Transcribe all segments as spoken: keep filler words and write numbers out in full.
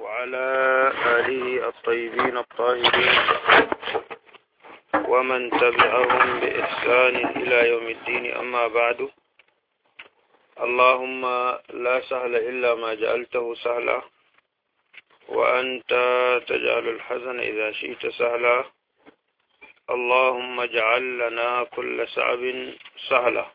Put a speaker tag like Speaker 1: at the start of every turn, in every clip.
Speaker 1: وعلى آله الطيبين الطاهرين ومن تبعهم بإحسان إلى يوم الدين. أما بعد، اللهم لا سهل إلا ما جعلته سهلا، وأنت تجعل الحزن إذا شئت سهلا. اللهم اجعل لنا كل صعب سهلا.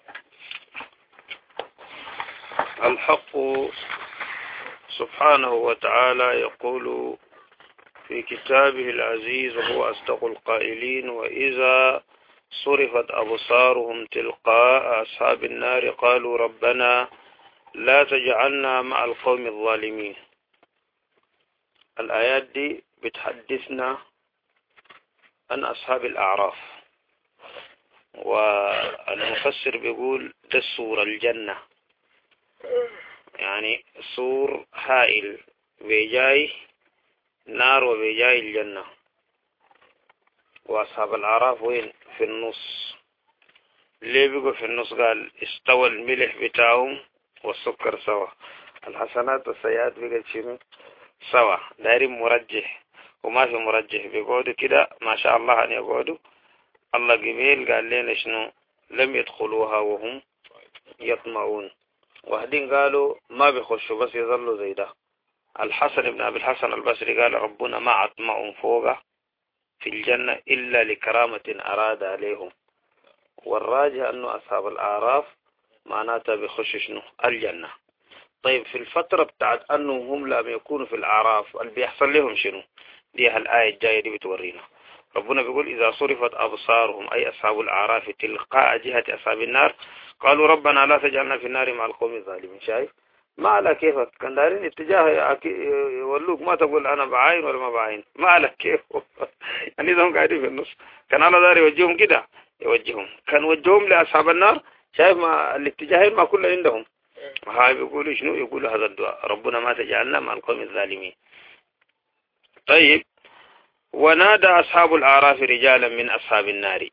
Speaker 1: الحق سبحانه وتعالى يقول في كتابه العزيز وهو أصدق القائلين: وإذا صرفت أبصارهم تلقاء أصحاب النار قالوا ربنا لا تجعلنا مع القوم الظالمين. الآيات دي بتحدثنا عن أصحاب الأعراف، والمفسر بيقول ده السور الجنة، يعني سور هائل بيجاي نار وبيجاي الجنة، وأصحاب الأعراف وين؟ في النص. ليه بيقول في النص؟ قال استوى الملح بتاعهم والسكر سوا، الحسنات والسيئات بقت شنو؟ سوا. دايرين مرجح وما في مرجح، بيقعدوا كده ما شاء الله أن يقعدوا. الله قبيل قال لنا شنو؟ لم يدخلوها وهم يطمعون. واحدين قالوا ما بيخشوا بس يظلوا زي ده. الحسن بن أبي الحسن البصري قال ربنا ما أطمعهم فوق في الجنة إلا لكرامة أراد عليهم. والراجع أنه أصحاب الأعراف معناتها بيخشوا شنو؟ الجنة. طيب في الفترة بتاعت أنهم هم لم يكونوا في الأعراف اللي بيحصل لهم شنو؟ دي الآية الجاية دي بتورينا. ربنا بيقول إذا صرفت أبصارهم أي أصحاب الأعراف تلقاء جهة أصحاب النار قالوا ربنا لا تجعلنا في النار مع القوم الظالمين. شايف؟ ما على كيفك، كان دارين اتجاه يولوك، ما تقول أنا بعين ولا ما بعين، ما على كيف. يعني إذا هم قاعدين في النص، كان الله داري يوجههم كده يوجههم، كان وجههم لأصحاب النار. شايف ما الاتجاهين ما كله عندهم. هاي بيقولوا شنو؟ يقولوا هذا الدعاء ربنا ما تجعلنا مع القوم الظالمين. طيب، ونادى أصحاب الأعراف رجالا من أصحاب النار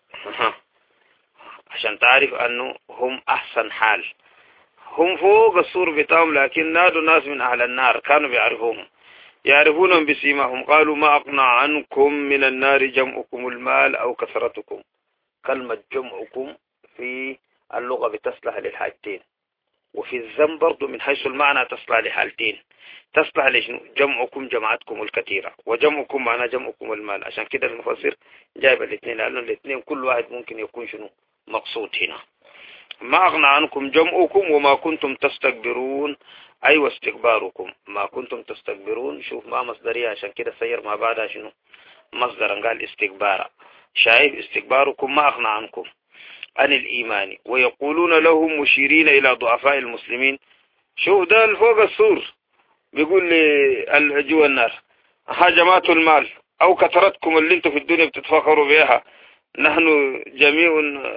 Speaker 1: عشان تعرف أنه هم أحسن حال، هم فوق السور بتاعهم، لكن نادوا ناس من أهل النار كانوا بيعرفوهم، يعرفونهم بسيماهم. قالوا ما أقنع عنكم من النار جمعكم المال أو كثرتكم. كلمة جمعكم في اللغة بتصلح للحاجتين، وفي الذم برضو من حيث المعنى تصلح لحالتين. تصلح لشنو؟ جمعكم جماعتكم الكثيرة، وجمعكم معنى جمعكم المال. عشان كده المفسر جايب الاثنين، لأنه الاثنين كل واحد ممكن يكون شنو مقصود هنا. ما أغنى عنكم جمعكم وما كنتم تستكبرون، أي واستكباركم. ما كنتم تستكبرون، شوف ما مصدرية، عشان كده سير ما بعدها شنو مصدرا، قال استكبارا. شايف؟ استكباركم ما أغنى عنكم عن الإيمان، ويقولون لهم مشيرين إلى ضعفاء المسلمين. شوف ده فوق السور بيقول لي جوا النار هاجمات المال أو كثرتكم اللي انتم في الدنيا بتتفخروا بها، نحن جميع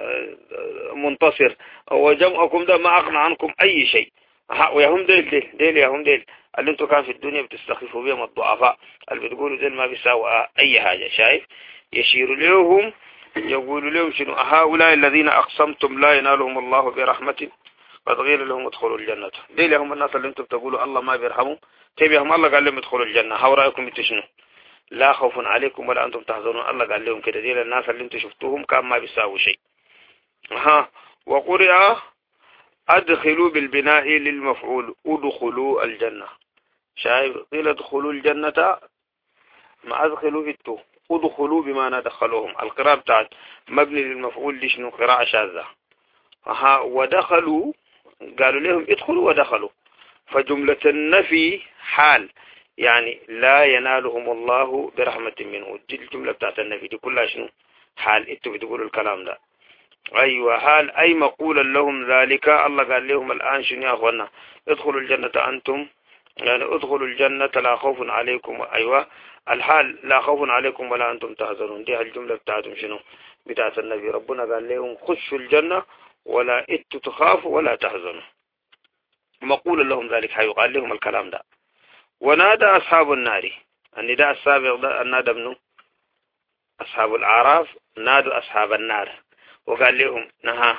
Speaker 1: منتصر، وجمعكم ده ما أغنى عنكم أي شيء. ويهم ديل ديل ديل يهم ديل اللي انتم كان في الدنيا بتستخفوا بهم الضعفاء، اللي بتقولوا ديل ما بيساووا أي حاجة. شايف؟ يشير لهم، يقول لهم شنو؟ هؤلاء الذين أقسمتم لا ينالهم الله برحمة قد قيل لهم ادخلوا الجنة. ديل هم الناس اللي انتم بتقولوا الله ما بيرحمهم، تبيهم الله قال لهم ادخلوا الجنة. هاو رأيكم انتوا شنو؟ لا خوف عليكم ولا أنتم تحزنون. الله قال لهم كده، ديل الناس اللي انتم شفتوهم كان ما بيساووا شيء. ها، وقرئ أدخلوا بالبناء للمفعول ادخلوا الجنة. شايف؟ قيل ادخلوا الجنة ما أدخلوا في التو، ادخلوا بما ندخلوهم. القراءة بتاعت مبني للمفعول دي شنو؟ قراءة شاذة. ها، ودخلوا قالوا لهم ادخلوا ودخلوا، فجملة النفي حال، يعني لا ينالهم الله برحمة منه. دي الجملة بتاعت النفي دي كلها شنو؟ حال. انتوا بتقولوا الكلام ده. ايوه حال، اي مقولا لهم ذلك. الله قال لهم الان شنو يا اخوانا؟ ادخلوا الجنة انتم، يعني ادخلوا الجنة لا خوف عليكم. ايوه الحال لا خوف عليكم ولا انتم تحزنون. دي الجملة بتاعتهم شنو؟ بتاعت النبي. ربنا قال لهم خشوا الجنة ولا اتوا تخافوا ولا تحزنوا. مقولا لهم ذلك، حيقال لهم الكلام ده. ونادى أصحاب النار، النداء السابق ده النادى منه أصحاب الأعراف، نادوا أصحاب النار وقال لهم نها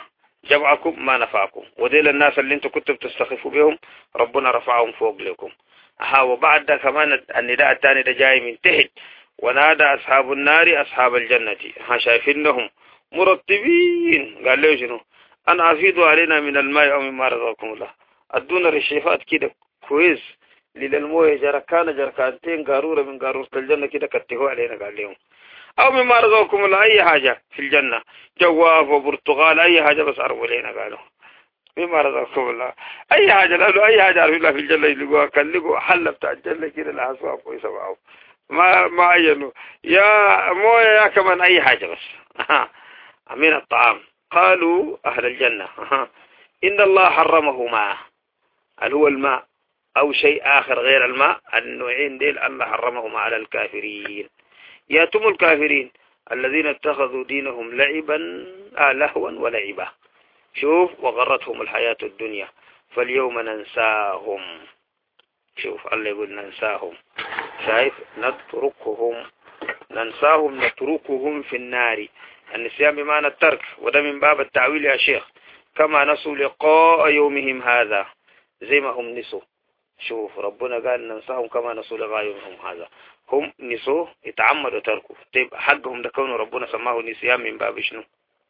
Speaker 1: جمعكم ما نفعكم، وديل الناس اللي انتم كنتم تستخفوا بهم ربنا رفعهم فوق لكم. ها وبعد ده كمان النداء الثاني ده جاي من تحت، ونادى أصحاب النار أصحاب الجنة. ها شايفينهم مرتبين، قال له شنو؟ أنا أفيدوا علينا من الماء أو مما رزقكم الله، أدونا رشيفات كده كويس للمويه، جركان جركانتين قارورة من قارورة الجنة كده كتهوا علينا، قال لهم أو مما رزقكم الله، أي حاجة في الجنة، جواف وبرتغال أي حاجة بس عرفوا لنا، قالوا مما رزقكم الله أي حاجة، لأنه أي حاجة عرفوا الله في الجنة يلقوها، كان لقوا حلة بتاع الجنة كده الأسواق كويسة معه، ما ما عينوا يا مويه يا كمان أي حاجة بس من الطعام. قالوا أهل الجنة إن الله حرمه معه، هل هو الماء أو شيء آخر غير الماء، النوعين ديل الله حرمهم على الكافرين. ياتم الكافرين الذين اتخذوا دينهم لعبا آه لهوا ولعبا، شوف وغرتهم الحياة الدنيا فاليوم ننساهم. شوف الله يقول ننساهم، شايف نتركهم، ننساهم نتركهم في النار. النسيان بمعنى الترك، وده من باب التعويل يا شيخ، كما نسوا لقاء يومهم هذا، زي ما هم نسوا. شوف ربنا قال ننساهم كما نسوا لقاء يومهم هذا، هم نسوه يتعمدوا تركوا. طيب حقهم ده كونه ربنا سماه نسيان من باب شنو؟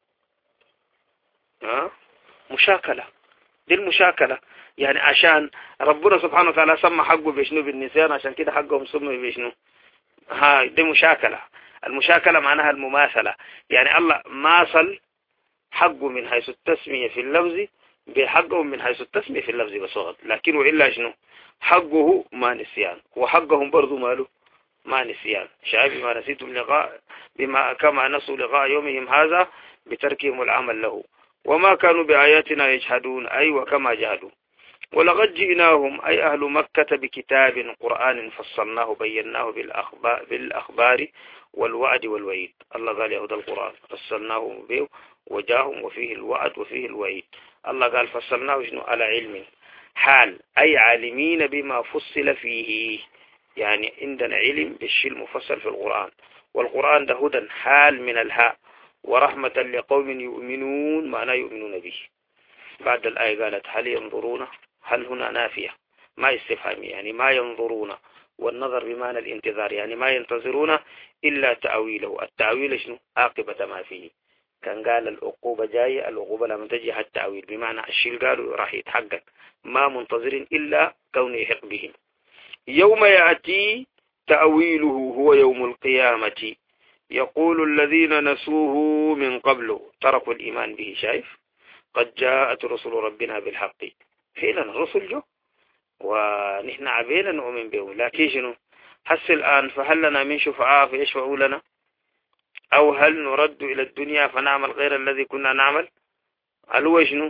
Speaker 1: ها مشاكلة، دي المشاكلة. يعني عشان ربنا سبحانه وتعالى سمى حقه بشنو؟ بالنسيان، عشان كده حقهم سموا بشنو؟ ها دي مشاكلة. المشاكلة معناها المماثلة، يعني الله ماثل حقه من حيث التسمية في اللفظ بحقهم من حيث التسمية في اللفظ بس فقط، لكن وإلا شنو؟ حقه ما نسيان، وحقهم برضو ماله ما نسيان. شايف بما نسيتم لقاء بما كما نسوا لقاء يومهم هذا بتركهم العمل له، وما كانوا بآياتنا يجحدون، أي وكما جهدوا. ولقد جئناهم أي أهل مكة بكتاب قرآن فصلناه بيناه بالأخبار, بالأخبار والوعد والوعيد. الله قال يهود القرآن فصلناه به وجاهم وفيه الوعد وفيه الوعيد. الله قال فصلناه شنو؟ على علم حال، أي عالمين بما فصل فيه، يعني عندنا علم بالشيء المفصل في القرآن. والقرآن ده هدى حال من الهاء، ورحمة لقوم يؤمنون معناه يؤمنون به. بعد الآية قالت هل ينظرون، هل هنا نافية ما استفهامية، يعني ما ينظرون، والنظر بمعنى الانتظار، يعني ما ينتظرون إلا تأويله. التأويل شنو؟ عاقبة ما فيه. كان قال العقوبة جاية، العقوبة لما تجي حتى التأويل بمعنى الشيء قالوا راح يتحقق، ما منتظرين إلا كونه يحق بهم. يوم يأتي تأويله هو يوم القيامة، يقول الذين نسوه من قبل تركوا الإيمان به. شايف قد جاءت رسل ربنا بالحق، فعلا الرسل جو ونحن عبينا نؤمن به، لكن شنو حس الآن فهل لنا من شفعاء فيشفعوا لنا، أو هل نرد إلى الدنيا فنعمل غير الذي كنا نعمل. هل هو شنو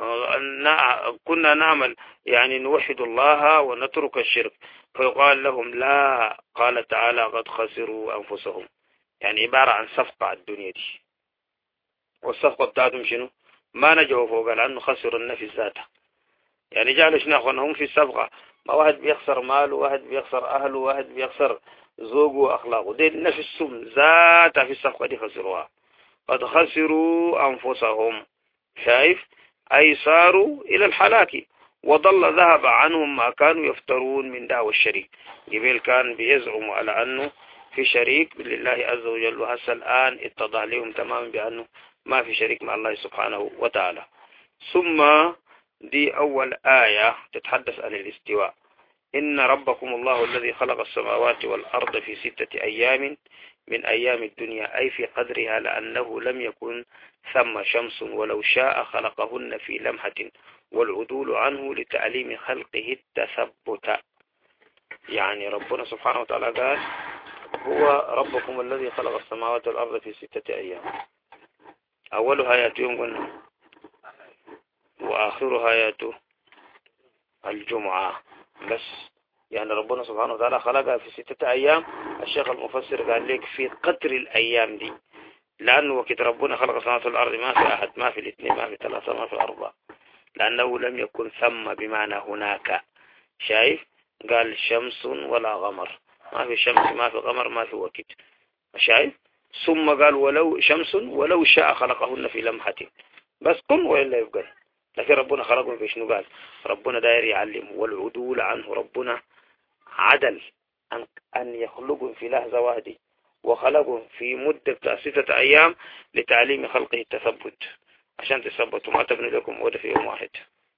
Speaker 1: كنا نعمل يعني نوحد الله ونترك الشرك، فيقال لهم لا، قال تعالى قد خسروا أنفسهم، يعني عبارة عن صفقة الدنيا دي، والصفقة بتاعتهم شنو؟ ما نجوا فوق لأنه خسروا النفس ذاته. يعني جعلوا شنو أخوانهم في الصفقة، ما واحد بيخسر ماله، واحد بيخسر أهله، واحد بيخسر زوجه وأخلاقه، دي نفسهم ذاتها في الصفقة دي خسروها. قد خسروا أنفسهم، شايف أي صاروا إلى الحلاك، وضل ذهب عنهم ما كانوا يفترون من دعوى الشريك. جبيل كان بيزعموا على أنه في شريك لله عز وجل، وهسه الآن اتضح لهم تماما بأنه ما في شريك مع الله سبحانه وتعالى. ثم دي أول آية تتحدث عن الاستواء. إن ربكم الله الذي خلق السماوات والأرض في ستة أيام من أيام الدنيا، أي في قدرها، لأنه لم يكن ثم شمس ولو شاء خلقهن في لمحة، والعدول عنه لتعليم خلقه التثبت. يعني ربنا سبحانه وتعالى قال هو ربكم الذي خلق السماوات والأرض في ستة أيام، أولها آيات يوم قلنا، وآخرها آيات الجمعة بس. يعني ربنا سبحانه وتعالى خلقها في ستة أيام. الشيخ المفسر قال لك في قدر الأيام دي، لأنه وقت ربنا خلق السماوات والأرض ما في أحد، ما في الاثنين، ما في ثلاثة، ما في أربعة، لأنه لم يكن ثم بمعنى هناك. شايف قال شمس ولا قمر، ما في شمس ما في قمر ما في وقت. شايف ثم قال ولو شمس ولو شاء خلقهن في لمحة، بس كن وإلا يبقى. لكن ربنا خلقهم في شنو؟ قال ربنا داير يعلم، والعدول عنه ربنا عدل أن أن يخلقهم في لحظة واحدة، وخلقهم في مدة ستة أيام لتعليم خلقه التثبت، عشان تثبتوا ما تبني لكم عودة في يوم واحد.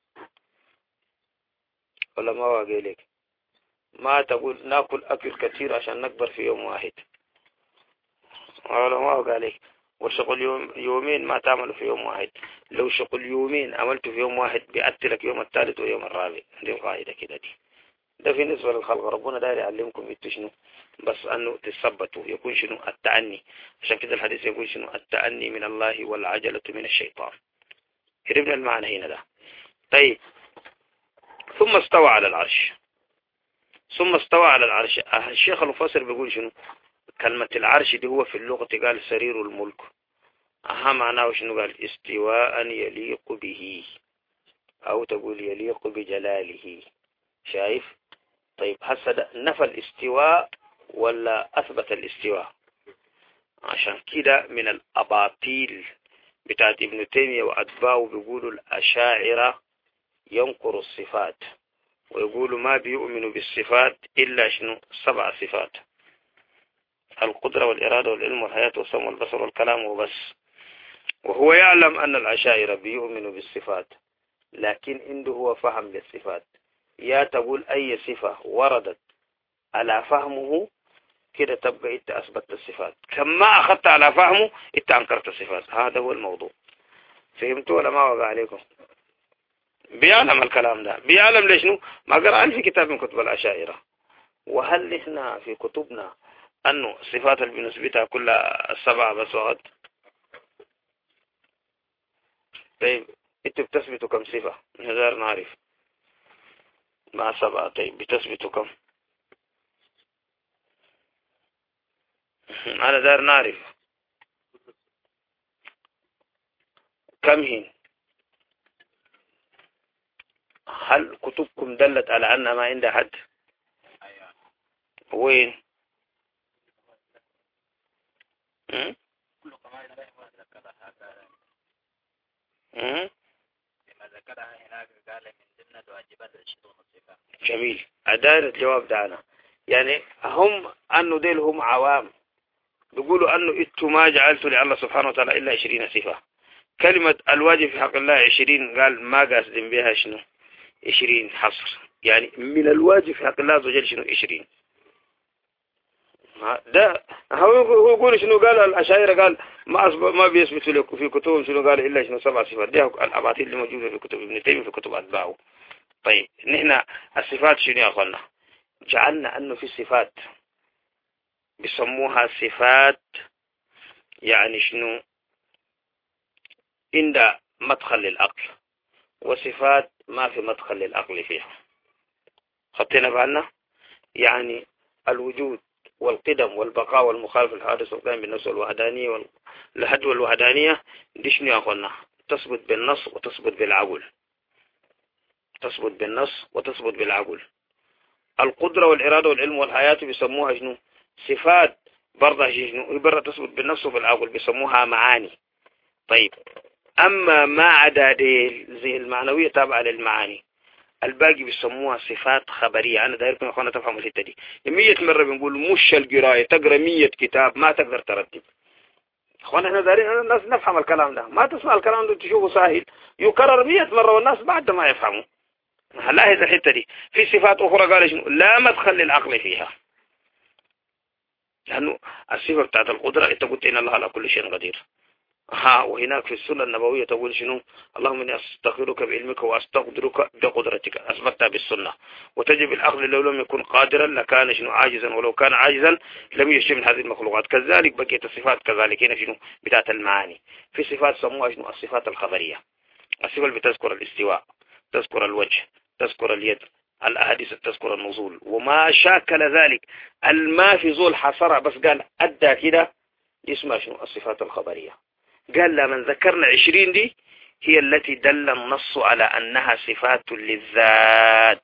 Speaker 1: ولا ما واقع لك ما تقول ناكل أكل كثير عشان نكبر في يوم واحد، ولا ما واقع لك والشغل يوم يومين ما تعملوا في يوم واحد. لو شغل يومين عملته في يوم واحد بيأتلك يوم الثالث ويوم الرابع. دي القاعدة كده دي. ده في نسبة للخلق ربنا داير يعلمكم انتوا شنو؟ بس انه تثبتوا، يكون شنو؟ التعني. عشان كده الحديث يقول شنو؟ التعني من الله والعجلة من الشيطان. هربنا المعنى هنا ده. طيب ثم استوى على العرش. ثم استوى على العرش. الشيخ المفسر بيقول شنو؟ كلمة العرش دي هو في اللغة قال سرير الملك. أها معناه شنو؟ قال استواء يليق به، أو تقول يليق بجلاله. شايف؟ طيب هسه نفى الاستواء ولا أثبت الاستواء؟ عشان كده من الأباطيل بتاعت ابن تيمية وأتباعه بيقولوا الأشاعرة ينقر الصفات، ويقولوا ما بيؤمنوا بالصفات إلا شنو؟ سبع صفات: القدرة والإرادة والعلم والحياة والسمع والبصر والكلام وبس. وهو يعلم أن الأشاعرة بيؤمنوا بالصفات، لكن عنده هو فهم للصفات. يا تقول أي صفة وردت على فهمه كده تبقى انت اثبتت الصفات، كما اخذت على فهمه انت انكرت الصفات. هذا هو الموضوع. فهمتوا ولا ما وقع عليكم؟ بيعلم الكلام ده، بيعلم ليش نو ما قرأ في كتاب من كتب الأشاعرة. وهل احنا في كتبنا انه صفات اللي بنثبتها كلها السبعة بس وقت؟ طيب انتوا بتثبتوا كم صفة؟ نقدر نعرف مع سبعة. طيب بتثبتوا كم؟ أنا دار نعرف كم هن. هل كتبكم دلت على أن ما عند حد؟ وين؟ م? م? جميل. أدار الجواب دعنا. يعني هم أنه ديل هم عوام بيقولوا أنه إتوا ما جعلتوا لله سبحانه وتعالى إلا عشرين صفة. كلمة الواجب في حق الله عشرين، قال ما قاصدين بها شنو؟ عشرين حصر. يعني من الواجب في حق الله عز وجل شنو؟ عشرين. ده هو يقول شنو؟ قال الأشاعرة قال ما ما بيثبتوا لكم في كتبهم شنو؟ قال إلا شنو؟ سبع صفات. ده الأباطيل اللي موجودة في كتب ابن تيمية في كتب أتباعه. طيب نحن الصفات شنو يا أخوانا؟ جعلنا أنه في صفات بيسموها صفات يعني شنو؟ عند مدخل للعقل، وصفات ما في مدخل للعقل فيها. خطينا بالنا؟ يعني الوجود والقدم والبقاء والمخالف الحادث والقيام بالنفس والوحدانية والحد والوحدانية دي شنو يا أخوانا؟ تثبت بالنص وتثبت بالعقل. تثبت بالنص وتثبت بالعقل. القدرة والإرادة والعلم والحياة بيسموها شنو؟ صفات برضه شنو؟ برضه تثبت بالنفس وبالعقل، بيسموها معاني. طيب أما ما عدا دي زي المعنوية تابعة للمعاني، الباقي بيسموها صفات خبرية. أنا دايركم يا أخوانا تفهموا الحتة دي. مية مرة بنقول مش القراية تقرأ مية كتاب ما تقدر ترتب. أخوانا احنا دايرين الناس نفهم الكلام ده. ما تسمع الكلام ده تشوفه سهل يكرر مية مرة والناس بعد ما يفهموا. هنلاحظ الحتة دي. في صفات أخرى قال شنو؟ لا مدخل للعقل فيها، لأنه الصفة بتاعت القدرة أنت قلت إن الله على كل شيء قدير. ها وهناك في السنة النبوية تقول شنو؟ اللهم إني أستغفرك بعلمك وأستقدرك بقدرتك. أثبتها بالسنة. وتجب الأخذ لو لم يكن قادرا لكان شنو؟ عاجزا، ولو كان عاجزا لم يشي من هذه المخلوقات. كذلك بقية الصفات كذلك هنا شنو؟ بتاعت المعاني. في صفات سموها شنو؟ الصفات الخبرية. الصفة اللي بتذكر الاستواء، تذكر الوجه، تذكر اليد، الأحاديث تذكر النزول وما شاكل ذلك. الما في زول حصرها بس قال أدى كده اسمها شنو؟ الصفات الخبرية. قال لا من ذكرنا عشرين دي هي التي دل النص على أنها صفات للذات.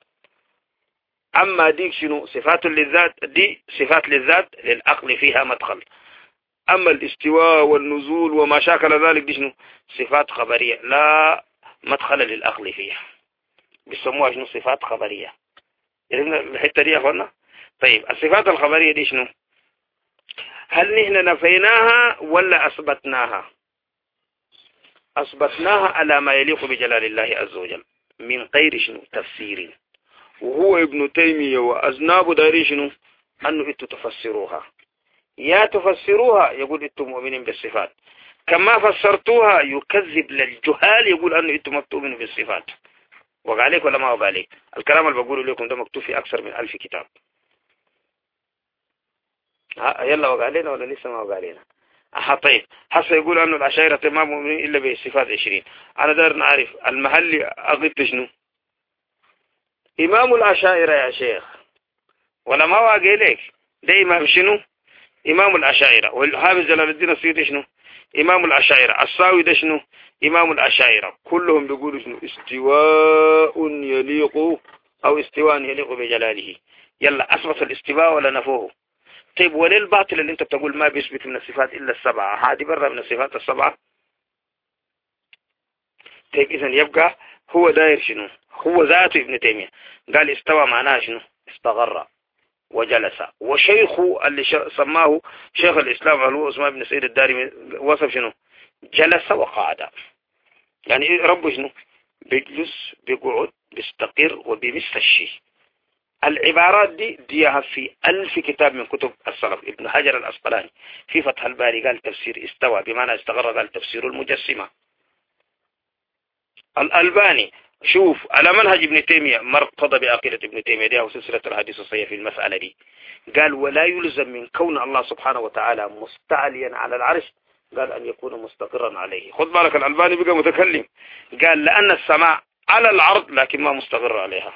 Speaker 1: أما ديك شنو؟ صفات للذات دي صفات للذات للعقل فيها مدخل. أما الاستواء والنزول وما شاكل ذلك دي شنو صفات خبرية لا مدخل للأخذ فيها، بيسموها شنو صفات خبرية. عرفنا الحتة دي يا أخوانا؟ طيب الصفات الخبرية دي شنو؟ هل نحن نفيناها ولا أثبتناها؟ أثبتناها على ما يليق بجلال الله عز وجل من غير شنو تفسير. وهو ابن تيمية وأذناب داري شنو أنه إنتوا تفسروها، يا تفسروها يقول إنتوا مؤمنين بالصفات، كما فسرتوها يكذب للجهال يقول أنه إنتوا ما بتؤمنوا بالصفات. وقع عليك ولا ما وقع عليك؟ الكلام اللي بقوله لكم ده مكتوب في أكثر من ألف كتاب. ها يلا وقع علينا ولا لسه ما وقع علينا؟ أها طيب حسا يقول أنه العشائرة ما مؤمنين إلا بالصفات عشرين. أنا دار نعرف المحل أغيب شنو إمام العشائرة يا شيخ ولا ما واقع لك؟ ده إمام شنو؟ إمام العشائرة. والحافظ جلال الدين السيوطي شنو؟ إمام العشائرة. الساوي ده شنو؟ إمام العشائرة. كلهم بيقولوا شنو؟ استواء يليق أو استواء يليق بجلاله. يلا أثبت الاستواء ولا نفوه؟ طيب وليه الباطل اللي انت بتقول ما بيثبت من الصفات إلا السبعة؟ هذه برا من الصفات السبعة. طيب إذن يبقى هو داير شنو؟ هو ذاته ابن تيمية قال استوى معناه شنو؟ استغر وجلس. وشيخه اللي سماه شيخ الإسلام علو عثمان بن سعيد الدارمي وصف شنو؟ جلس وقعد. يعني ربه شنو؟ بيجلس بيقعد بيستقر وبيمس الشيء. العبارات دي ديها في ألف كتاب من كتب السلف. ابن حجر الأسقلاني في فتح الباري قال تفسير استوى بمعنى استغر قال تفسير المجسمة. الألباني شوف على منهج ابن تيمية مرتضى بعقيدة ابن تيمية دي وسلسلة الحديث الصحيح في المسألة دي قال ولا يلزم من كون الله سبحانه وتعالى مستعليا على العرش قال أن يكون مستقرا عليه. خذ بالك الألباني بقى متكلم قال لأن السماء على العرض لكن ما مستقر عليها.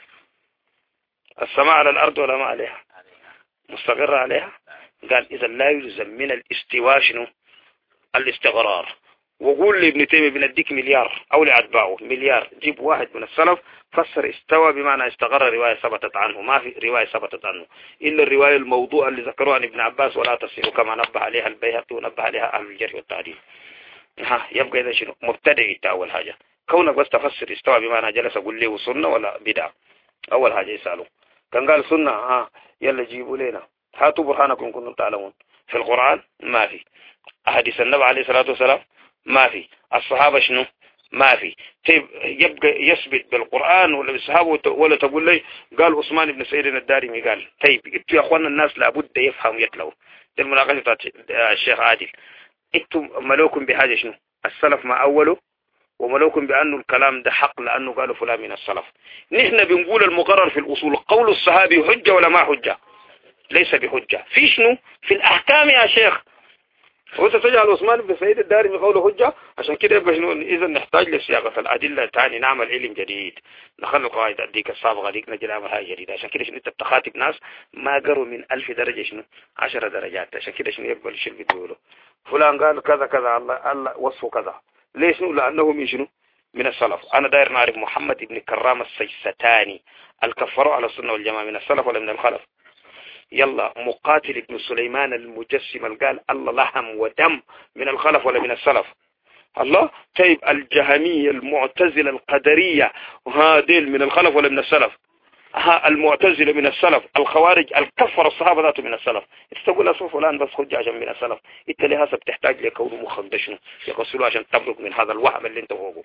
Speaker 1: السماء على الأرض ولا ما عليها؟ مستقر عليها. قال إذا لا يلزم من الاستواء شنو؟ الاستقرار. وقول لابن تيمية بنديك مليار أو لأتباعه مليار جيب واحد من السلف فسر استوى بمعنى استقر رواية ثبتت عنه. ما في رواية ثبتت عنه إلا الرواية الموضوع اللي ذكروها عن ابن عباس ولا تصير كما نبه عليها البيهقي ونبه عليها أهل الجرح والتعديل. ها يبقى إذا شنو؟ مبتدئ أول حاجة كونك بس تفسر استوى بمعنى جلس أقول له سنة ولا بدعة. أول حاجة يسألوا كان قال سنة ها يلا جيبوا لنا هاتوا برهانكم كنتم تعلمون. في القرآن ما في. أحاديث النبي عليه الصلاة والسلام ما في. الصحابة شنو؟ ما في. طيب يبقى يثبت بالقرآن ولا بالصحابة ولا تقول لي قال عثمان بن سعيد الدارمي قال. طيب انتوا يا اخوانا الناس لابد يفهموا يتلوا. دي المناقشة بتاعت الشيخ عادل. انتوا ملوكم بحاجة شنو؟ السلف ما أوله وملوكم بأنه الكلام ده حق لأنه قالوا فلان من السلف. نحن بنقول المقرر في الأصول قول الصحابي حجة ولا ما حجة؟ ليس بحجة. في شنو؟ في الأحكام يا شيخ. وانت تجعل عثمان بن سعيد الدارمي قوله حجة عشان كده يبقى شنو؟ إذا نحتاج لصياغة الأدلة تاني نعمل علم جديد نخلي القواعد أديك السابقة ديك نجي نعمل حاجة جديدة. عشان كده شنو انت بتخاطب ناس ما قروا من ألف درجة شنو؟ عشر درجات. عشان كده شنو يقبل الشيء اللي بيقوله فلان قال كذا كذا الله الله وصفه كذا. ليش شنو؟ لأنه من شنو؟ من السلف. أنا داير نعرف محمد بن كرام السيستاني الكفروا على السنة والجماعة من السلف ولا من الخلف؟ يلا مقاتل ابن سليمان المجسم قال الله لحم ودم من الخلف ولا من السلف؟ الله. طيب الجهمية المعتزلة القدرية وهذيل من الخلف ولا من السلف؟ ها المعتزلة من السلف. الخوارج الكفر الصحابة ذاته من السلف. انت تقول أصوف فلان بس خج عشان من السلف. انت لهذا بتحتاج لكون مخندشنه يغسلوا عشان تبرك من هذا الوهم اللي انت فوقه.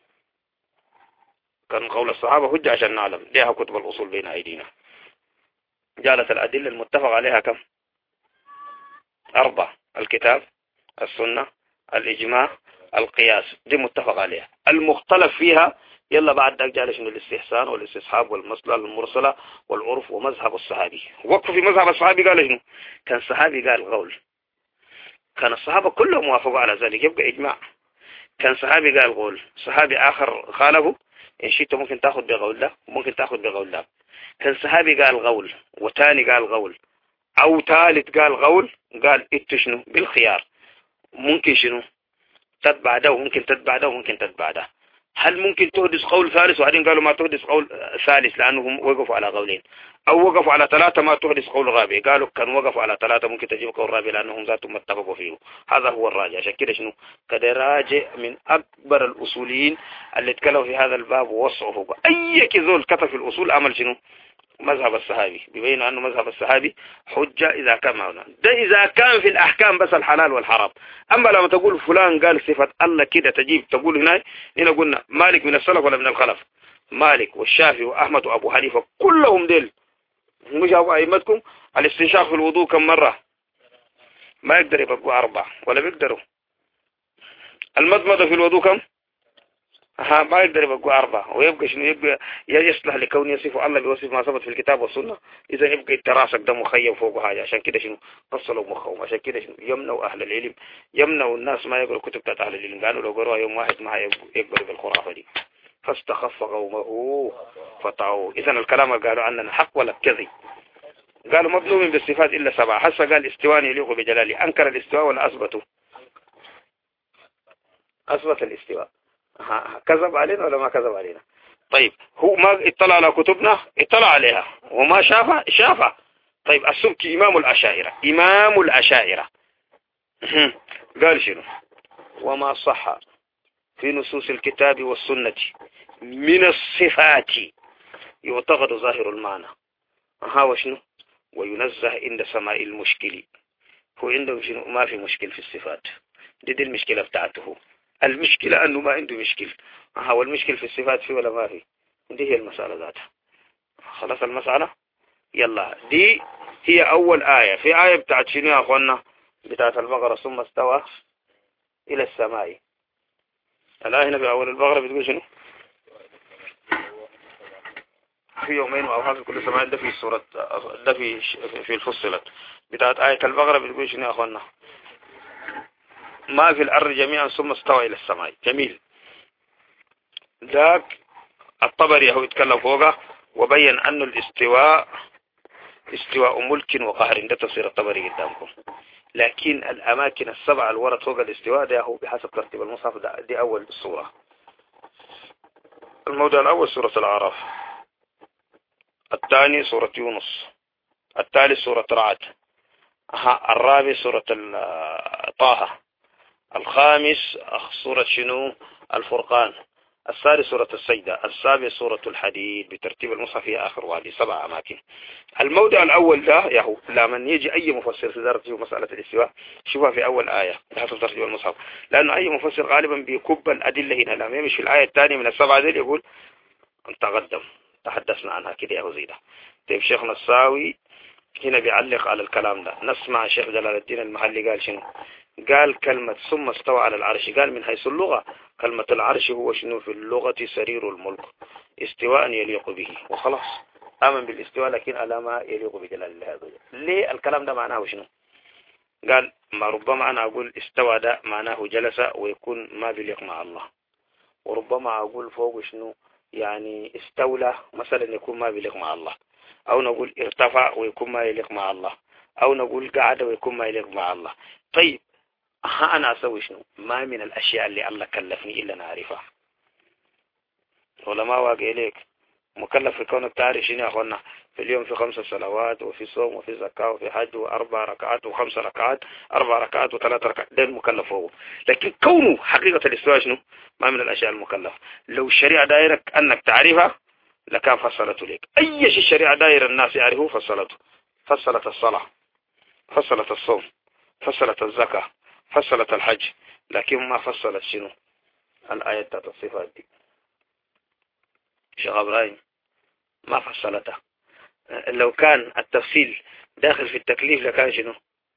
Speaker 1: كان قول الصحابة حجة عشان نعلم. ليها كتب الأصول بين أيدينا. جالت الأدلة المتفق عليها كم؟ أربعة. الكتاب السنة الإجماع القياس دي متفق عليها. المختلف فيها يلا بعد ذلك جالس من الاستحسان والاستصحاب والمصلحة المرسلة والعرف ومذهب الصحابي. وقف في مذهب الصحابي قال شنو؟ كان الصحابي قال قول كان الصحابة كلهم موافقوا على ذلك يبقى إجماع. كان صحابي قال قول صحابي آخر خالفه إن شئت ممكن تأخذ بقول ده وممكن تأخذ بقول ده. كان صحابي قال قول وتاني قال قول أو ثالث قال قول قال إنت شنو بالخيار ممكن شنو تتبع ده وممكن تتبع ده وممكن تتبع ده. هل ممكن تحدث قول ثالث؟ وبعدين قالوا ما تحدث قول ثالث لأنهم وقفوا على قولين، أو وقفوا على ثلاثة ما تحدث قول رابع. قالوا كان وقفوا على ثلاثة ممكن تجيب قول رابع لأنهم ذاتهم اتفقوا فيه. هذا هو الراجع. عشان كده شنو كده راجع من أكبر الأصوليين اللي اتكلموا في هذا الباب ووصعوا أي كذول كتب في الأصول عمل شنو مذهب الصحابي، بيبين أنه مذهب الصحابي حجة إذا كان معنا. ده إذا كان في الأحكام بس الحلال والحرام. أما لما تقول فلان قال صفة الله كده تجيب تقول هنا هنا قلنا مالك من السلف ولا من الخلف؟ مالك والشافعي وأحمد وأبو حنيفة كلهم ديل مش أبو أئمتكم. الاستنشاق في الوضوء كم مرة؟ ما يقدر يبقوا أربعة ولا بيقدروا. المضمضة في الوضوء كم؟ ها ما يقدر يبقوا أربعة. ويبقى شنو يبقى يصلح لكون يصف الله بوصف ما ثبت في الكتاب والسنة. إذا يبقى التراسك ده مخيم فوق حاجة. عشان كده شنو فصلوا مخهم. عشان كده شنو يمنعوا أهل العلم، يمنعوا الناس ما يقرأوا كتب بتاعت أهل العلم. قالوا لو قرأوا يوم واحد ما يقبلوا بالخرافة دي. فاستخف قومه فطعوا. إذا الكلام قالوا عننا حق ولا كذب؟ قالوا مظلوم بالصفات إلا سبعة. حسا قال استواء يليق بجلاله. أنكر الاستواء ولا أثبته؟ أثبت الاستواء. كذب علينا ولا ما كذب علينا؟ طيب هو ما اطلع على كتبنا؟ اطلع عليها. وما شافها؟ شافها. طيب السبكي إمام الأشاعرة، إمام الأشاعرة قال شنو؟ وما صح في نصوص الكتاب والسنة من الصفات يعتقد ظاهر المعنى. ها وشنو؟ وينزه عند سماء المشكل. هو عنده شنو؟ ما في مشكل في الصفات. دي, دي المشكلة بتاعته. المشكلة أنه ما عنده مشكل. ها والمشكل في الصفات فيه ولا ما فيه؟ دي هي المسألة ذاتها. خلاص المسألة. يلا دي هي أول آية. في آية بتاعت شنو يا أخوانا؟ بتاعت البقرة ثم استوى إلى السماء. الآية هنا في أول البقرة بتقول شنو؟ في يومين وأوحى في كل سماء. ده في سورة ده في في الفصلت بتاعت آية البقرة بتقول شنو يا أخوانا؟ ما في الأرض جميعا ثم استوى إلى السماء. جميل. ذاك الطبري هو يتكلم فوقه وبين أن الاستواء استواء ملك وقهر. ده تفسير الطبري قدامكم. لكن الأماكن السبعة الورد فوق الاستواء ده هو بحسب ترتيب المصحف. ده دي أول السورة. الموضوع الأول سورة الأعراف، الثاني سورة يونس، الثالث سورة رعد، الرابع سورة طه، الخامس سورة شنو الفرقان، السادس سورة السجدة، السابع سورة الحديد بترتيب المصحف هي آخر واحد. سبع أماكن. الموضع الأول ده يهو لمن يجي أي مفسر في درجة مسألة الاستواء شوفها في أول آية بحسب ترتيب المصحف. لأنه أي مفسر غالبا بيكب الأدلة هنا لما يمشي في الآية الثانية من السبعة دي يقول تقدم تحدثنا عنها كده يا وزيدة. طيب شيخنا الساوي هنا بيعلق على الكلام ده. نسمع شيخ جلال الدين المحلي قال شنو؟ قال كلمة ثم استوى على العرش. قال من حيث اللغة كلمة العرش هو شنو في اللغة سرير الملك استواء يليق به وخلاص. آمن بالاستواء لكن على ما يليق بجلال الله عز وجل. ليه الكلام ده معناه شنو؟ قال ما ربما أنا أقول استوى ده معناه جلس ويكون ما بيليق مع الله، وربما أقول فوق شنو يعني استولى مثلا يكون ما بيليق مع الله، أو نقول ارتفع ويكون ما يليق مع الله، أو نقول قعد ويكون ما يليق مع الله. طيب ها أنا أسوي شنو؟ ما من الأشياء اللي الله كلفني إلا نعرفها. علماء واقع إليك مكلف في كونك تعرف شنو يا أخوانا؟ في اليوم في خمس صلوات وفي صوم وفي زكاة وفي حج وأربع ركعات وخمس ركعات أربع ركعات وثلاث ركعات. ده المكلف هو. لكن كونه حقيقة الاستواء شنو؟ ما من الأشياء المكلف. لو الشريعة دايرك أنك تعرفها لكان فصلته لك. أي شيء الشريعة داير الناس يعرفوه فصلته. فصلت الصلاة، فصلت الصوم، فصلت الزكاة، فصلت الحج، لكن ما فصلت شنو؟ الآية بتاعت الصفات دي. شيخ إبراهيم ما فصلتها. لو كان التفصيل داخل في التكليف لكان شنو؟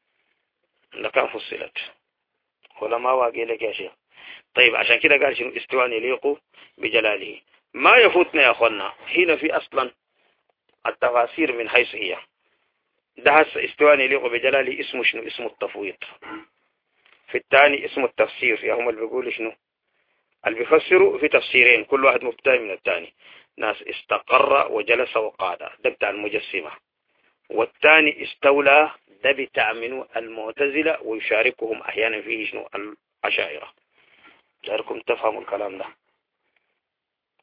Speaker 1: لكان فصلت. علماء واقع لك يا شيخ. طيب عشان كده قال شنو؟ استواء يليق بجلاله. ما يفوتنا يا أخوانا هنا في أصلا التفاسير من حيث هي. ده هسه استواء يليق بجلاله اسمه شنو؟ اسمه التفويض. في الثاني اسمه التفسير. يا هم اللي بيقولوا شنو؟ اللي بيفسروا في تفسيرين كل واحد مبتدئ من الثاني. ناس استقر وجلس وقعد ده بتاع المجسمة، والثاني استولى ده بتاع منه المعتزلة ويشاركهم أحيانا فيه شنو؟ الأشاعرة. داركم تفهموا الكلام ده.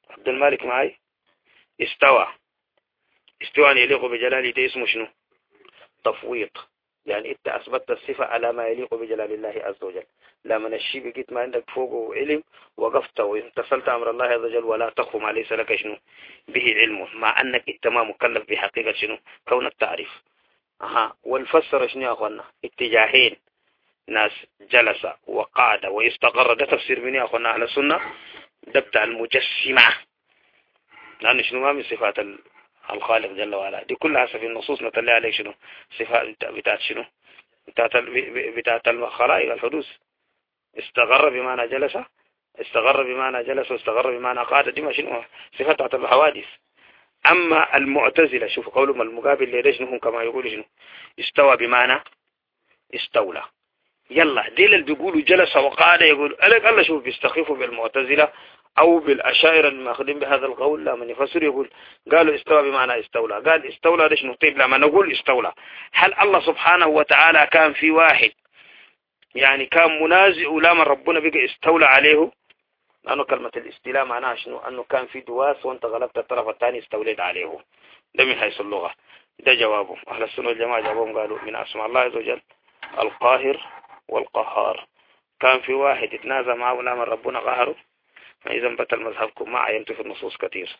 Speaker 1: عبد المالك معي. استوى، استواء يليق بجلاله ده اسمه شنو؟ تفويض. يعني انت اثبتت الصفة على ما يليق بجلال الله عز وجل. لما الشيء بقيت ما عندك فوقه علم وقفت وامتثلت امر الله عز وجل ولا تخف ما ليس لك شنو به علمه، مع انك انت ما مكلف بحقيقة شنو كونك تعرف. اها والفسر شنو يا اخوانا؟ اتجاهين، ناس جلس وقعد واستقر، ده تفسير من يا اخوانا اهل السنة، ده بتاع المجسمة، لأنه شنو ما من صفات الخالق جل وعلا، دي كلها في النصوص نتلي عليك شنو صفات بتاعت شنو بتاعت بتاعت الخلائق الحدوث. استقر بمعنى جلس، استقر بمعنى جلس، واستقر بمعنى قعد، دي ما شنو صفات بتاعت الحوادث. أما المعتزلة شوف قولهم المقابل ليش هم كما يقولوا شنو استوى بمعنى استولى. يلا ديل اللي بيقولوا جلس وقعد يقول ألك الله شوف بيستخفوا بالمعتزلة أو بالأشاعرة الماخذين بهذا القول. لا من يفسر يقول قالوا استوى بمعنى استولى، قال استولى ليش نطيب لما نقول استولى؟ هل الله سبحانه وتعالى كان في واحد يعني كان منازع لما ربنا بقى استولى عليه؟ لأنه كلمة الاستيلاء معناها شنو؟ أنه كان في دواس وانت غلبت الطرف الثاني استوليت عليه، ده من حيث اللغة. ده جوابه. أهل السنة والجماعة جوابهم قالوا من أسماء الله عز وجل القاهر والقهار. كان في واحد يتنازع معه لما ربنا قهره، فإذا بطل مذهبكم ما عينتوا في النصوص كثير.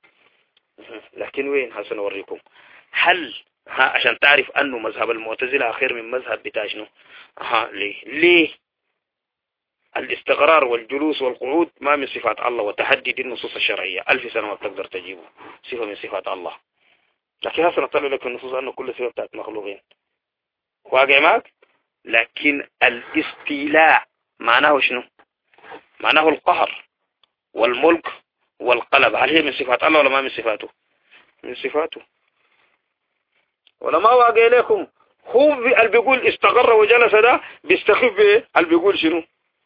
Speaker 1: لكن وين هسنوريكم؟ هل ها عشان تعرف أنه مذهب المعتزلة خير من مذهب بتاع شنو؟ ها ليه؟ ليه الاستقرار والجلوس والقعود ما من صفات الله، وتحدي دي النصوص الشرعية ألف سنة ما بتقدر تجيبه صفة من صفات الله. لكن هسه نطلع لك النصوص أنه كل صفة بتاعت مخلوقين واقع معك. لكن الاستيلاء معناه شنو؟ معناه القهر والملك والقلب. هل هي من صفات الله ولا ما من صفاته؟ من صفاته. ولا ما واقع لكم هو اللي بيقول استقر وجلس ده بيستخف به اللي بيقول شنو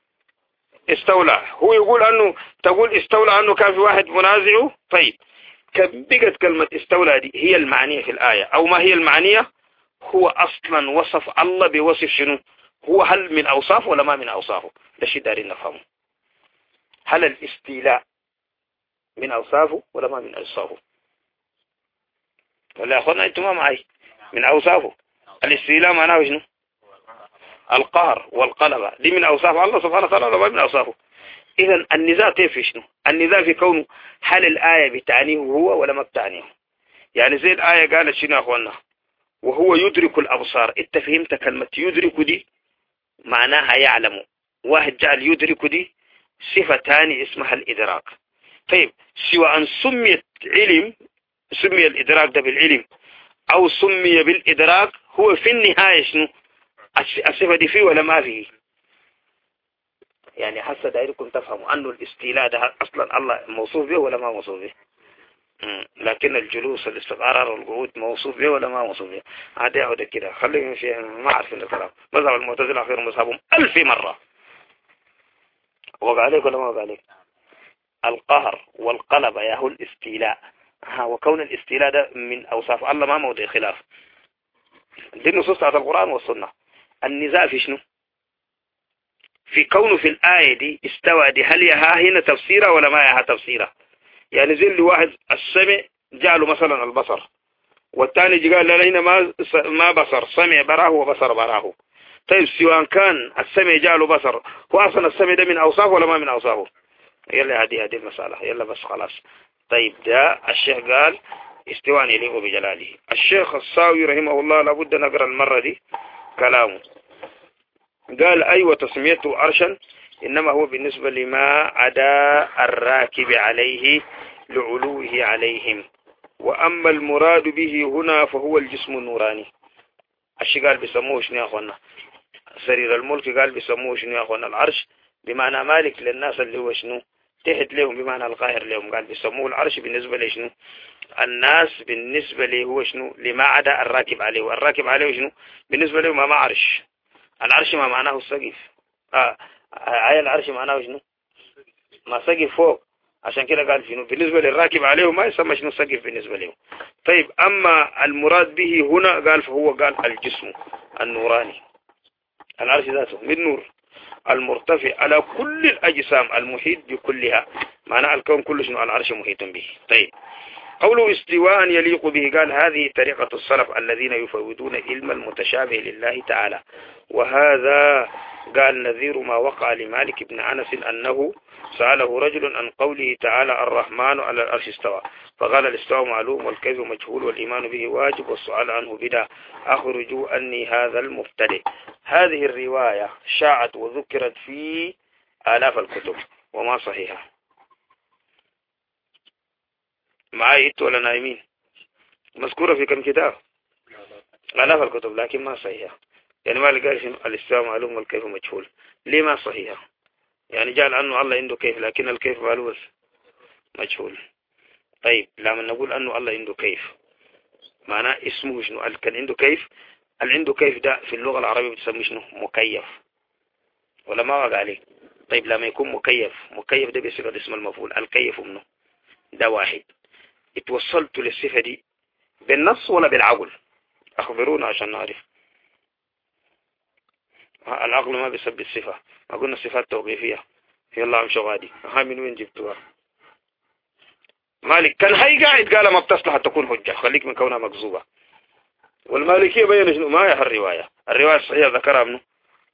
Speaker 1: استولى. هو يقول أنه تقول استولى أنه كان في واحد منازعه. طيب بقت كلمة استولى دي هي المعنية في الآية أو ما هي المعنية؟ هو أصلا وصف الله بوصف شنو؟ هو هل من أوصافه ولا ما من أوصافه؟ ده شيء دارين نفهمه. هل الاستيلاء من أوصافه ولا ما من أوصافه؟ ولا يا أخوانا أنتم ما معي من أوصافه. الاستيلاء معناه شنو؟ القهر والقلبة، دي من أوصاف الله سبحانه وتعالى ولا ما من أوصافه؟ إذن النزاع في شنو؟ النزاع في كونه هل الآية بتعنيه هو ولا ما بتعنيه؟ يعني زي الآية قالت شنو يا أخوانا؟ وهو يدرك الأبصار. انت فهمت كلمة يدرك دي معناها يعلم. واحد جعل يدرك دي صفة تاني اسمها الإدراك. طيب سواء سميت علم، سمي الإدراك ده بالعلم أو سمي بالإدراك، هو في النهاية شنو؟ الصفة دي فيه ولا ما فيه؟ يعني حسا دايركم تفهموا أنه الاستيلاء ده أصلا الله موصوف به ولا ما موصوف به. لكن الجلوس الاستقرار والقعود موصوف به ولا ما موصوف به. عادي يعود كده خليهم في ما عارفين الكلام. مذهب المعتزلة أخير مذهبهم ألف مرة. وقع عليك ولا ما وقع عليك؟ القهر والقلب يا هو الاستيلاء. ها وكون الاستيلاء ده من أوصاف الله ما موضع خلاف. دي النصوص بتاعت القرآن والسنة. النزاع في شنو؟ في كونه في الآية دي استوى دي هل يها هنا تفسيرها ولا ما يها تفسيرها؟ يعني زي اللي واحد السمع جعله مثلا البصر، والثاني جي قال لا هنا ما ما بصر، سمع براه وبصر براه. طيب سواء كان السمع جعله بصر هو أصلا السمع ده من أوصافه ولا ما من أوصافه؟ يلا هذه هذه المسألة يلا بس خلاص. طيب ده الشيخ قال استواء يليق بجلاله. الشيخ الصاوي رحمه الله لابد نقرأ المرة دي كلامه. قال أيوة تسميته عرشا إنما هو بالنسبة لما عدا الراكب عليه لعلوه عليهم، وأما المراد به هنا فهو الجسم النوراني. الشيء قال بيسموه شنو يا أخوانا؟ سرير الملك قال بيسموه شنو يا أخوانا؟ العرش بمعنى مالك للناس اللي هو شنو تحت لهم بمعنى القاهر لهم. قال بيسموه العرش بالنسبة لشنو الناس، بالنسبة له هو شنو لما عدا الراكب عليه. والراكب عليه شنو بالنسبة له ما ما عرش. العرش ما معناه السقف. آه آية العرش معناه شنو؟ ما سقف فوق. عشان كده قال شنو بالنسبة للراكب عليه ما يسمى شنو سقف بالنسبة له. طيب أما المراد به هنا قال فهو قال الجسم النوراني. العرش ذاته من نور المرتفع على كل الأجسام المحيط بكلها. معنى الكون كله شنو العرش محيط به. طيب قوله استواء يليق به، قال هذه طريقة السلف الذين يفوضون علم المتشابه لله تعالى، وهذا قال نذير ما وقع لمالك بن أنس أنه سأله رجل عن قوله تعالى الرحمن على العرش استوى، فقال الاستواء معلوم والكيف مجهول والإيمان به واجب والسؤال عنه بدعة، أخرجوا أني هذا المبتدئ. هذه الرواية شاعت وذكرت في آلاف الكتب وما صحيحة. معاي إنتوا ولا نايمين؟ مذكورة في كم كتاب؟ آلاف الكتب لكن ما صحيحة. يعني ما قال شنو الاستواء معلوم والكيف مجهول، ليه ما صحيحة؟ يعني جعل أنه الله عنده كيف لكن الكيف معلوم مجهول. طيب لما نقول أنه الله عنده كيف معناه اسمه شنو؟ كان عنده كيف، اللي عنده كيف ده في اللغة العربية بتسميه شنو؟ مكيف ولا ما وقع عليه؟ طيب لما يكون مكيف، مكيف ده بيصيغ اسم المفعول، الكيف منه ده واحد. اتوصلت للصفة دي بالنص ولا بالعقل؟ أخبرونا عشان نعرف. العقل ما بيسبب الصفة، ما قلنا صفات توقيفية. يلا عم شغادي ها من وين جبتوها؟ مالك كان هاي قاعد قال ما بتصلح تكون حجة، خليك من كونها مكذوبة. والمالكية بين شنو؟ ما هي الرواية، الرواية الصحيحة ذكرها منه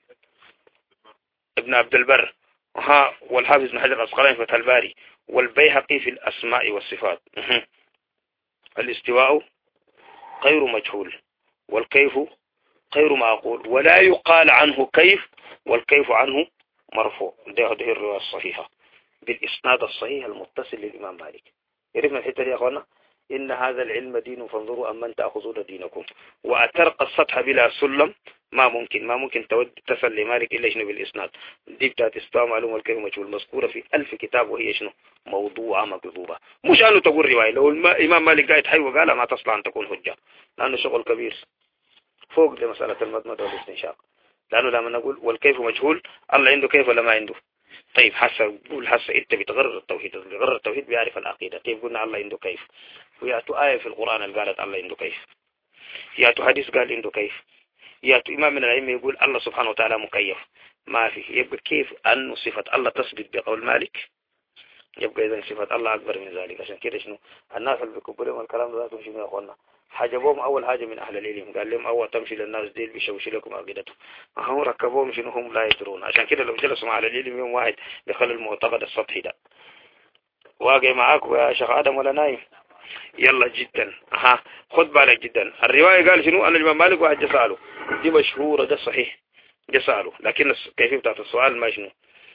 Speaker 1: ابن عبد البر ها، والحافظ بن حجر العسقلاني في فتح الباري، والبيهقي في الأسماء والصفات. الاستواء غير مجهول والكيف غير معقول، ولا يقال عنه كيف والكيف عنه مرفوع. ده هذه الرواية الصحيحة بالإسناد الصحيح المتصل للإمام مالك. عرفنا الحتة دي يا أخوانا؟ إن هذا العلم دين فانظروا أمن تأخذون دينكم. وأترقى السطح بلا سلم ما ممكن، ما ممكن تود تصل لمالك إلا شنو بالإسناد. دي بتاعت استواء معلوم والكيف مجهول مذكورة في ألف كتاب وهي شنو؟ موضوعة مكذوبة. مش أنه تقول رواية، لو الإمام مالك قاعد حي وقال ما تصلح أن تكون حجة، لأنه شغل كبير فوق لمسألة المضمضة والاستنشاق. لأنه لما نقول والكيف مجهول، الله عنده كيف ولا ما عنده؟ طيب حسا قول حسا انت بتغرر التوحيد، بتغرر التوحيد بيعرف العقيدة. طيب قلنا الله عنده كيف، ويأتوا آية في القرآن اللي قالت الله عنده كيف، يأتوا حديث قال عنده كيف، يأتوا إمام من العلم يقول الله سبحانه وتعالى مكيف، ما في. يبقى كيف أنه صفة الله تثبت بقول مالك؟ يبقى إذا صفة الله أكبر من ذلك. عشان كده شنو الناس اللي بيكبرهم الكلام ده تمشي من أخوانا حجبوهم أول حاجة من أهل العلم، قال لهم أول تمشي للناس ديل بيشوشي لكم عقيدتهم، هم ركبوهم شنو هم لا يدرون. عشان كده لو جلسوا مع أهل العلم يوم واحد بيخلوا المعتقد السطحي ده. واقع معاك يا شيخ آدم ولا نايم؟ يلا جدا ها خد بالك جدا. الرواية قال شنو؟ أن الإمام مالك واحد جسأله، دي مشهورة ده صحيح جسأله، لكن كيفية بتاعت السؤال ما شنو؟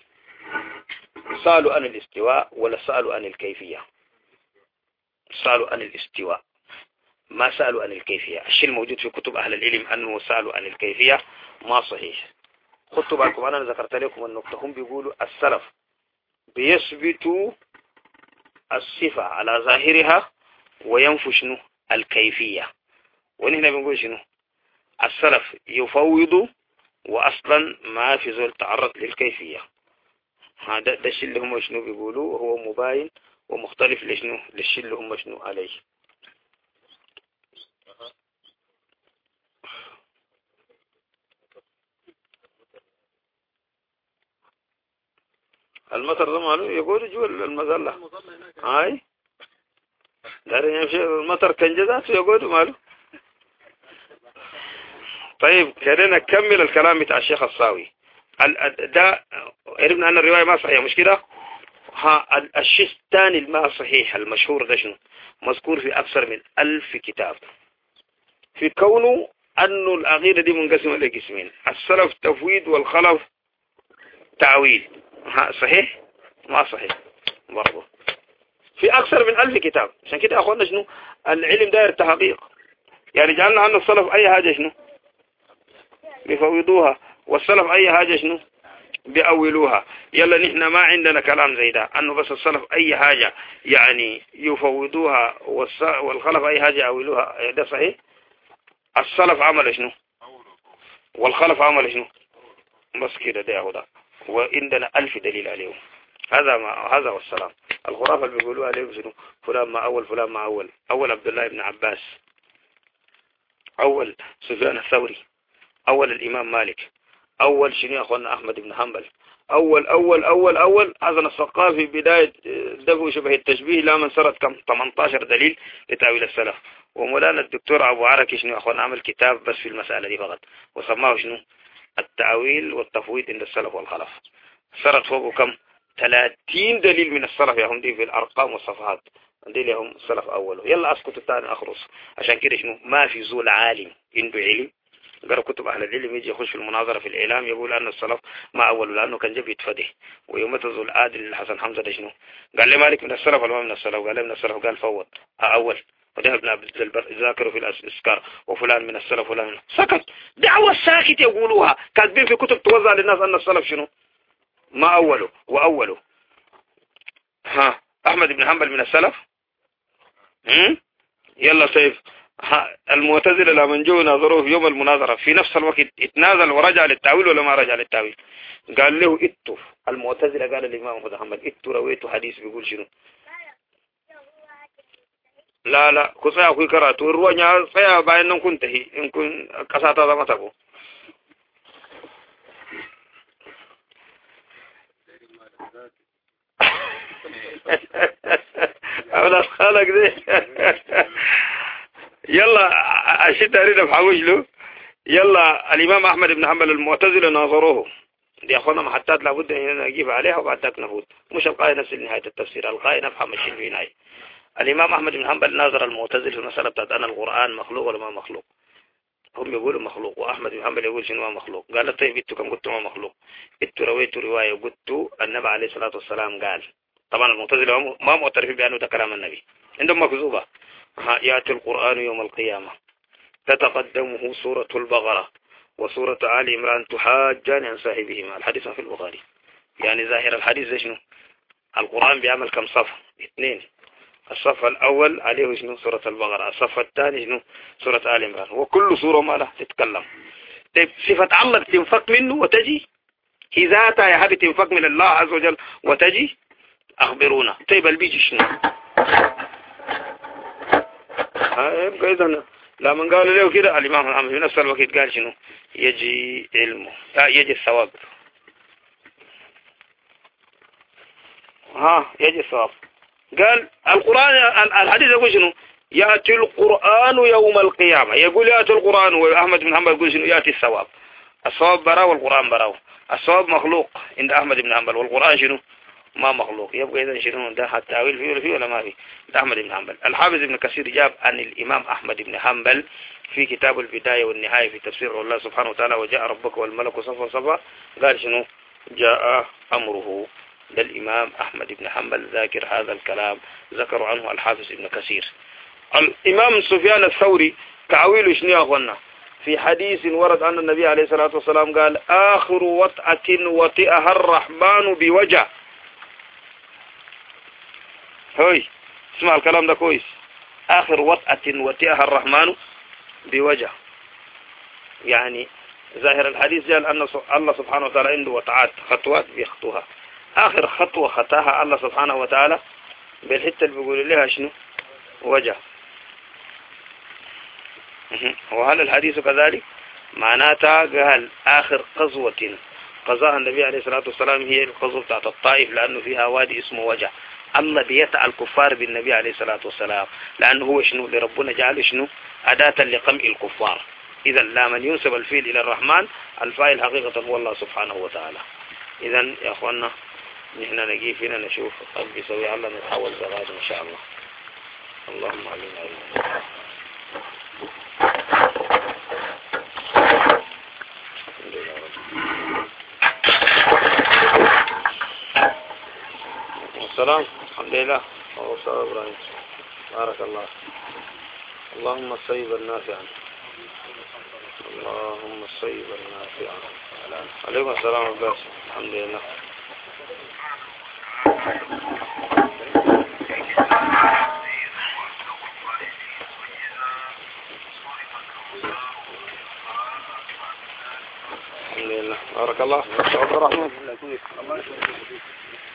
Speaker 1: سألوا عن الاستواء ولا سألوا عن الكيفية؟ سألوا عن الاستواء ما سألوا عن الكيفية. الشيء الموجود في كتب أهل العلم أنه سألوا عن الكيفية ما صحيح. خدوا بالكم أنا ذكرت لكم النقطة، هم بيقولوا السلف بيثبتوا الصفة على ظاهرها وينفوا شنو الكيفية، ونحن بنقول شنو السلف يفوضوا وأصلا ما في زول تعرض للكيفية. هذا ده الشيء اللي هم شنو بيقولوا هو مباين ومختلف لشنو للشيء اللي هم شنو عليه. المطر ده ماله يقول جوا المظلة هاي دارين يمشي المطر كان جزاته يقول ماله. طيب كده نكمل الكلام بتاع الشيخ الصاوي. ده عرفنا أن الرواية ما صحيحة مش كده؟ ها الشيء الثاني ما صحيح المشهور ده شنو؟ مذكور في أكثر من ألف كتاب في كونه أنه العقيدة دي منقسمة لقسمين، السلف تفويض والخلف تعويل. ها صحيح؟ ما صحيح برضه في أكثر من ألف كتاب. عشان كده أخوانا شنو العلم داير تحقيق، يعني جعلنا أن السلف أي حاجة شنو بيفوضوها والسلف أي حاجة شنو بيأولوها. يلا نحن ما عندنا كلام زي ده أنه بس السلف أي حاجة يعني يفوضوها والخلف أي حاجة يأولوها. ده صحيح؟ السلف عمل شنو والخلف عمل شنو؟ بس كده ده هو ده، وعندنا ألف دليل عليهم. هذا ما هذا والسلام. الخرافة اللي بيقولوها عليهم شنو؟ فلان ما أول فلان ما أول، أول عبد الله بن عباس، أول سفيان الثوري، أول الإمام مالك، أول شنو يا أخوانا أحمد بن حنبل، أول أول أول أول حسن الثقافي بداية دفع شبه التشبيه لا من سرد كم ثمانية عشر دليل لتأويل السلف. ومولانا الدكتور أبو عركي شنو أخوان عمل كتاب بس في المسألة دي فقط وسماه شنو التأويل والتفويض عند السلف والخلف. سرد فوقه كم ثلاثين دليل من السلف يا هم دي في الأرقام والصفحات دي لهم السلف أوله. يلا أسكت الثاني أخرص. عشان كده شنو ما في زول عالم عنده علم قرأ كتب أهل العلم يجي يخش في المناظرة في الإعلام يقول أن السلف ما أول لأنه كان جاب يتفده. ويوم تزول عادل الحسن حمزة ده شنو قال لي مالك من السلف ولا من السلف؟ قال لي من السلف. قال فوض أول وده ابن عبد البر ذاكروا في الأسكار وفلان من السلف وفلان من سكت. دعوة ساكت يقولوها كاتبين في كتب توزع للناس أن السلف شنو ما أوله وأوله. ها أحمد بن حنبل من السلف. هم؟ يلا سيف المعتزلة لما جو ناظروه في يوم المناظرة في نفس الوقت اتنازل ورجع للتاويل ولا ما رجع للتاويل؟ قال له اتو المعتزلة قال الإمام أحمد محمد اتو رويتو حديث بيقول شنو لا لا كسا أخوي كراتو الروانيا سيا باين نم كنتهي إن كن كساتا ذا ما تبو أولا خالق دي يلا أشد أريد بحوش له. يلا الإمام أحمد بن حنبل المعتزلة ناظروه دي أخوانا محطات لابد أن نجيب عليها وبعد ذاك نفوت مش القاء نفس نهاية التفسير القاء نفهم الشيء في نهاية. الإمام أحمد بن حنبل ناظر المعتزلة في المسألة بتاعت أن القرآن مخلوق ولا ما مخلوق. هم يقولوا مخلوق وأحمد بن حنبل يقول شنو ما مخلوق. قال طيب إنتوا كم قلتوا ما مخلوق؟ إنتوا رويتوا رواية قلتوا النبي عليه الصلاة والسلام قال. طبعا المعتزلة ما معترفين بأنه ده كلام النبي عندهم مكذوبة. يأتي القرآن يوم القيامة تتقدمه سورة البقرة وسورة آل عمران تحاجان عن صاحبهما. الحديث في البخاري. يعني ظاهر الحديث ده شنو القرآن بيعمل كم صف اثنين. الصف الأول عليه شنو سورة البقرة الصف الثاني شنو سورة آل عمران وكل سورة ما له تتكلم. طيب صفة الله تنفك منه وتجي هي ذاتها يا هذه تنفك من الله عز وجل وتجي أخبرونا. طيب البيجي شنو ها يبقى إذن لما قالوا له كده الإمام محمد في نفس الوقت قال شنو يجي علمه لا يجي الثواب. ها يجي الثواب. قال القرآن الحديث يقول شنو يأتي القرآن يوم القيامة. يقول يأتي القرآن وأحمد بن حنبل يقول شنو يأتي الثواب. الثواب براو والقرآن براو. الثواب مخلوق عند أحمد بن حنبل والقرآن شنو ما مخلوق. يبقى إذا شنو ده التأويل فيه ولا فيه ولا ما فيه. ده أحمد بن حنبل. الحافظ ابن كثير جاب عن الإمام أحمد بن حنبل في كتاب البداية والنهاية في تفسير الله سبحانه وتعالى وجاء ربك والملك صفا صفا قال شنو جاء أمره. ده الإمام أحمد بن حنبل ذاكر هذا الكلام ذكر عنه الحافظ ابن كثير. الإمام سفيان الثوري تعويل شنو يا أخوانا في حديث ورد عن النبي عليه الصلاة والسلام قال آخر وطأة وطئها الرحمن بوجه. هوي اسمع الكلام ده كويس. آخر وطأة وطئها الرحمن بوجه. يعني ظاهر الحديث قال أن الله سبحانه وتعالى عنده وطعات خطوات بيخطوها. آخر خطوة خطاها الله سبحانه وتعالى بالحتة اللي بيقول لها شنو وجه. وهل الحديث كذلك معناتها قال آخر قزوة قضاها النبي عليه الصلاة والسلام هي القزوة بتاعت الطائف لأنه فيها وادي اسمه وجه. الله بيتع الكفار بالنبي عليه الصلاة والسلام لأنه هو شنو لربنا جعل شنو أداة لقمع الكفار. إذا لا من ينسب الفيل إلى الرحمن الفاعل حقيقة هو الله سبحانه وتعالى. إذا يا أخوانا نحن نجي فينا نشوف قلبي سوي الله نتحول زغاد إن شاء الله. اللهم علينا علينا. السلام الحمد لله وصلى إبراهيم بارك الله. اللهم صيبا نافعا اللهم صيبا نافعا. عليكم السلام عباس الحمد لله. الحمد لله بارك الله. عبد الرحمن